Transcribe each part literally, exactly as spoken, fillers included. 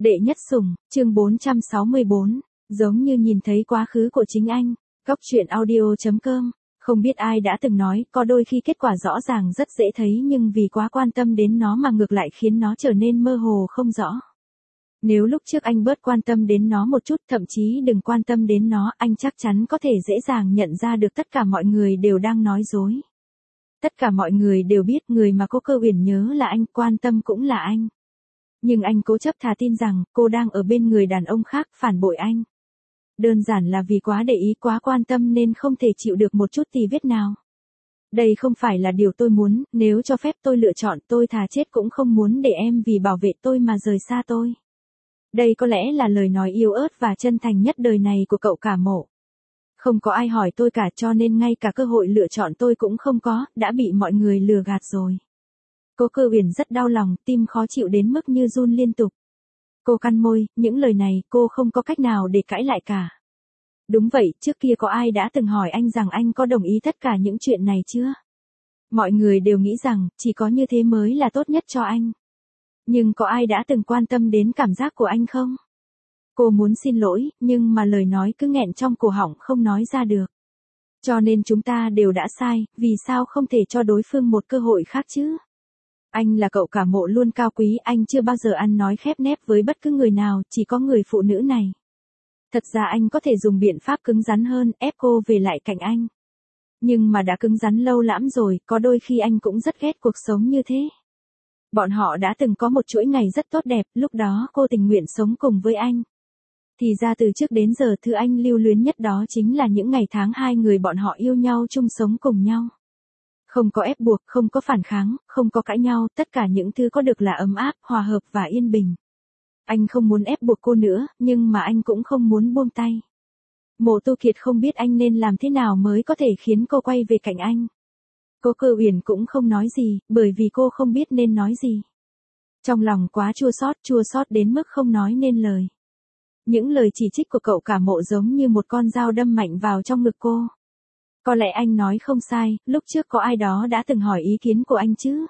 Đệ nhất sủng, chương bốn trăm sáu mươi bốn, giống như nhìn thấy quá khứ của chính anh. Góc truyện audio chấm com. Không biết ai đã từng nói, có đôi khi kết quả rõ ràng rất dễ thấy nhưng vì quá quan tâm đến nó mà ngược lại khiến nó trở nên mơ hồ không rõ. Nếu lúc trước anh bớt quan tâm đến nó một chút, thậm chí đừng quan tâm đến nó, anh chắc chắn có thể dễ dàng nhận ra được tất cả mọi người đều đang nói dối. Tất cả mọi người đều biết người mà cô Cơ Uyển nhớ là anh, quan tâm cũng là anh. Nhưng anh cố chấp thà tin rằng cô đang ở bên người đàn ông khác, phản bội anh. Đơn giản là vì quá để ý, quá quan tâm nên không thể chịu được một chút tì vết nào. Đây không phải là điều tôi muốn, nếu cho phép tôi lựa chọn, tôi thà chết cũng không muốn để em vì bảo vệ tôi mà rời xa tôi. Đây có lẽ là lời nói yếu ớt và chân thành nhất đời này của cậu Cả Mộ. Không có ai hỏi tôi cả, cho nên ngay cả cơ hội lựa chọn tôi cũng không có, đã bị mọi người lừa gạt rồi. Cô Cơ Uyển rất đau lòng, tim khó chịu đến mức như run liên tục. Cô cắn môi, những lời này cô không có cách nào để cãi lại cả. Đúng vậy, trước kia có ai đã từng hỏi anh rằng anh có đồng ý tất cả những chuyện này chưa? Mọi người đều nghĩ rằng, chỉ có như thế mới là tốt nhất cho anh. Nhưng có ai đã từng quan tâm đến cảm giác của anh không? Cô muốn xin lỗi, nhưng mà lời nói cứ nghẹn trong cổ họng không nói ra được. Cho nên chúng ta đều đã sai, vì sao không thể cho đối phương một cơ hội khác chứ? Anh là cậu Cả Mộ luôn cao quý, anh chưa bao giờ ăn nói khép nép với bất cứ người nào, chỉ có người phụ nữ này. Thật ra anh có thể dùng biện pháp cứng rắn hơn, ép cô về lại cạnh anh. Nhưng mà đã cứng rắn lâu lắm rồi, có đôi khi anh cũng rất ghét cuộc sống như thế. Bọn họ đã từng có một chuỗi ngày rất tốt đẹp, lúc đó cô tình nguyện sống cùng với anh. Thì ra từ trước đến giờ thứ anh lưu luyến nhất đó chính là những ngày tháng hai người bọn họ yêu nhau chung sống cùng nhau. Không có ép buộc, không có phản kháng, không có cãi nhau, tất cả những thứ có được là ấm áp, hòa hợp và yên bình. Anh không muốn ép buộc cô nữa, nhưng mà anh cũng không muốn buông tay. Mộ Tu Kiệt không biết anh nên làm thế nào mới có thể khiến cô quay về cạnh anh. Cô Cơ Uyển cũng không nói gì, bởi vì cô không biết nên nói gì. Trong lòng quá chua xót, chua xót đến mức không nói nên lời. Những lời chỉ trích của cậu Cả Mộ giống như một con dao đâm mạnh vào trong ngực cô. Có lẽ anh nói không sai, lúc trước có ai đó đã từng hỏi ý kiến của anh chứ?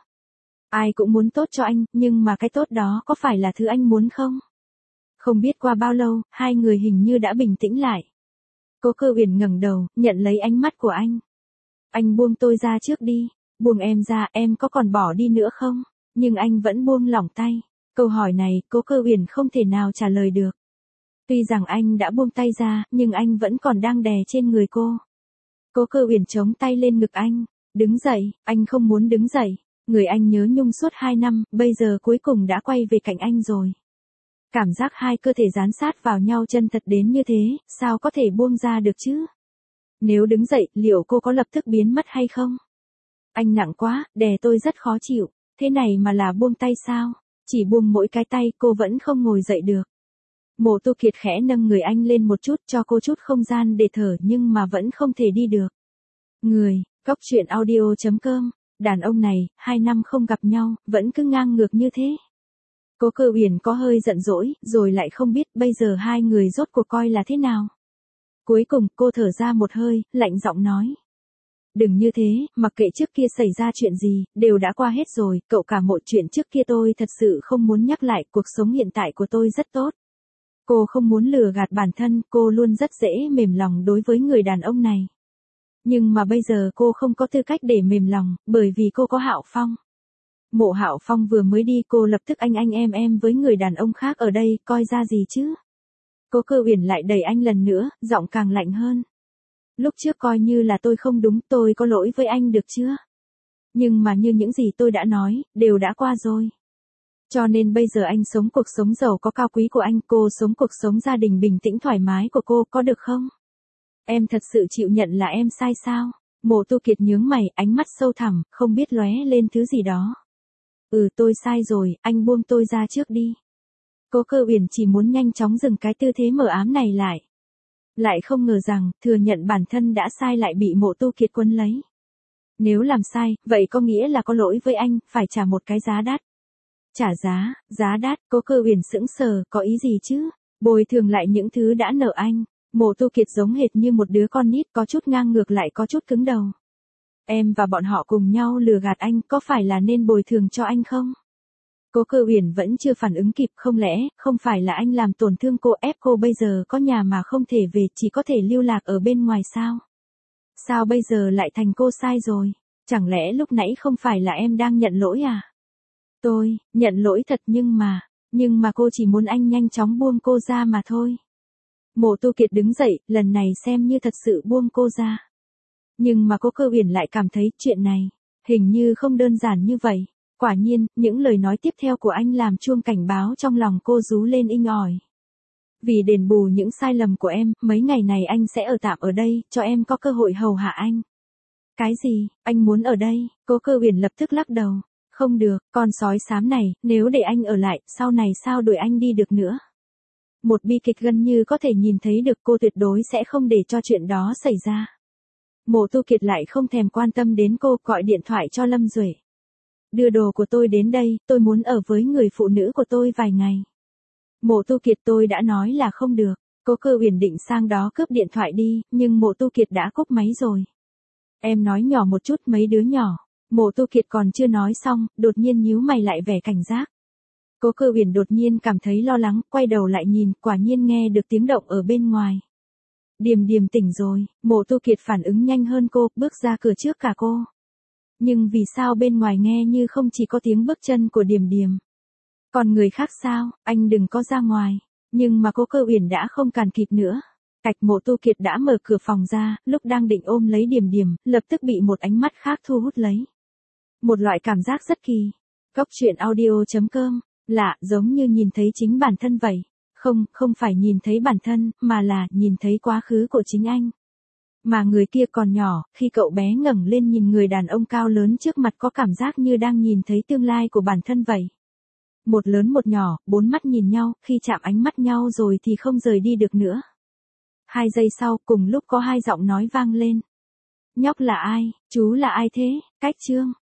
Ai cũng muốn tốt cho anh, nhưng mà cái tốt đó có phải là thứ anh muốn không? Không biết qua bao lâu, hai người hình như đã bình tĩnh lại. Cô Cơ Uyển ngẩng đầu, nhận lấy ánh mắt của anh. Anh buông tôi ra trước đi, buông em ra, em có còn bỏ đi nữa không? Nhưng anh vẫn buông lỏng tay. Câu hỏi này, cô Cơ Uyển không thể nào trả lời được. Tuy rằng anh đã buông tay ra, nhưng anh vẫn còn đang đè trên người cô. Cô Cơ Uyển chống tay lên ngực anh. Đứng dậy, anh không muốn đứng dậy. Người anh nhớ nhung suốt hai năm, bây giờ cuối cùng đã quay về cạnh anh rồi. Cảm giác hai cơ thể dán sát vào nhau chân thật đến như thế, sao có thể buông ra được chứ? Nếu đứng dậy, liệu cô có lập tức biến mất hay không? Anh nặng quá, đè tôi rất khó chịu. Thế này mà là buông tay sao? Chỉ buông mỗi cái tay, cô vẫn không ngồi dậy được. Mộ Tu Kiệt khẽ nâng người anh lên một chút cho cô chút không gian để thở nhưng mà vẫn không thể đi được. Người, góc truyện audio chấm com. Đàn ông này, hai năm không gặp nhau, vẫn cứ ngang ngược như thế. Cô Cơ Uyển có hơi giận dỗi, rồi lại không biết bây giờ hai người rốt cuộc coi là thế nào. Cuối cùng, cô thở ra một hơi, lạnh giọng nói. Đừng như thế, mặc kệ trước kia xảy ra chuyện gì, đều đã qua hết rồi, cậu Cả Mộ, chuyện trước kia tôi thật sự không muốn nhắc lại, cuộc sống hiện tại của tôi rất tốt. Cô không muốn lừa gạt bản thân, cô luôn rất dễ mềm lòng đối với người đàn ông này. Nhưng mà bây giờ cô không có tư cách để mềm lòng, bởi vì cô có Hạo Phong. Mộ Hạo Phong vừa mới đi cô lập tức anh anh em em với người đàn ông khác ở đây, coi ra gì chứ? Cô Cơ Uyển lại đẩy anh lần nữa, giọng càng lạnh hơn. Lúc trước coi như là tôi không đúng, tôi có lỗi với anh được chưa? Nhưng mà như những gì tôi đã nói, đều đã qua rồi. Cho nên bây giờ anh sống cuộc sống giàu có cao quý của anh, cô sống cuộc sống gia đình bình tĩnh thoải mái của cô, có được không? Em thật sự chịu nhận là em sai sao? Mộ Tu Kiệt nhướng mày, ánh mắt sâu thẳm, không biết lóe lên thứ gì đó. Ừ, tôi sai rồi, anh buông tôi ra trước đi. Cô Cơ Uyển chỉ muốn nhanh chóng dừng cái tư thế mờ ám này lại. Lại không ngờ rằng, thừa nhận bản thân đã sai lại bị Mộ Tu Kiệt quấn lấy. Nếu làm sai, vậy có nghĩa là có lỗi với anh, phải trả một cái giá đắt. Trả giá, giá đắt, cô Cơ Uyển sững sờ, có ý gì chứ? Bồi thường lại những thứ đã nợ anh. Mộ Tu Kiệt giống hệt như một đứa con nít, có chút ngang ngược lại có chút cứng đầu. Em và bọn họ cùng nhau lừa gạt anh, có phải là nên bồi thường cho anh không? Cố Cơ Uyển vẫn chưa phản ứng kịp, không lẽ, không phải là anh làm tổn thương cô, ép cô bây giờ có nhà mà không thể về, chỉ có thể lưu lạc ở bên ngoài sao? Sao bây giờ lại thành cô sai rồi? Chẳng lẽ lúc nãy không phải là em đang nhận lỗi à? Tôi, nhận lỗi thật nhưng mà, nhưng mà cô chỉ muốn anh nhanh chóng buông cô ra mà thôi. Mộ Tu Kiệt đứng dậy, lần này xem như thật sự buông cô ra. Nhưng mà Cố Cơ Uyển lại cảm thấy chuyện này, hình như không đơn giản như vậy. Quả nhiên, những lời nói tiếp theo của anh làm chuông cảnh báo trong lòng cô rú lên inh ỏi. Vì đền bù những sai lầm của em, mấy ngày này anh sẽ ở tạm ở đây, cho em có cơ hội hầu hạ anh. Cái gì, anh muốn ở đây? Cố Cơ Uyển lập tức lắc đầu. Không được, con sói xám này, nếu để anh ở lại, sau này sao đuổi anh đi được nữa? Một bi kịch gần như có thể nhìn thấy được, cô tuyệt đối sẽ không để cho chuyện đó xảy ra. Mộ Tu Kiệt lại không thèm quan tâm đến cô, gọi điện thoại cho Lâm Duệ. Đưa đồ của tôi đến đây, tôi muốn ở với người phụ nữ của tôi vài ngày. Mộ Tu Kiệt, tôi đã nói là không được. Cố Cơ Uyển định sang đó cướp điện thoại đi, nhưng Mộ Tu Kiệt đã cúp máy rồi. Em nói nhỏ một chút, mấy đứa nhỏ. Mộ Tu Kiệt còn chưa nói xong, đột nhiên nhíu mày lại vẻ cảnh giác. Cố Cơ Uyển đột nhiên cảm thấy lo lắng, quay đầu lại nhìn, quả nhiên nghe được tiếng động ở bên ngoài. Điềm Điềm tỉnh rồi. Mộ Tu Kiệt phản ứng nhanh hơn cô, bước ra cửa trước cả cô. Nhưng vì sao bên ngoài nghe như không chỉ có tiếng bước chân của Điềm Điềm. Còn người khác sao, anh đừng có ra ngoài. Nhưng mà Cố Cơ Uyển đã không cản kịp nữa. Cạch, Mộ Tu Kiệt đã mở cửa phòng ra, lúc đang định ôm lấy Điềm Điềm, lập tức bị một ánh mắt khác thu hút lấy. Một loại cảm giác rất kỳ. Góc truyện audio chấm com, lạ, giống như nhìn thấy chính bản thân vậy. Không, không phải nhìn thấy bản thân, mà là nhìn thấy quá khứ của chính anh. Mà người kia còn nhỏ, khi cậu bé ngẩng lên nhìn người đàn ông cao lớn trước mặt có cảm giác như đang nhìn thấy tương lai của bản thân vậy. Một lớn một nhỏ, bốn mắt nhìn nhau, khi chạm ánh mắt nhau rồi thì không rời đi được nữa. Hai giây sau, cùng lúc có hai giọng nói vang lên. Nhóc là ai, chú là ai thế, Cách Trương.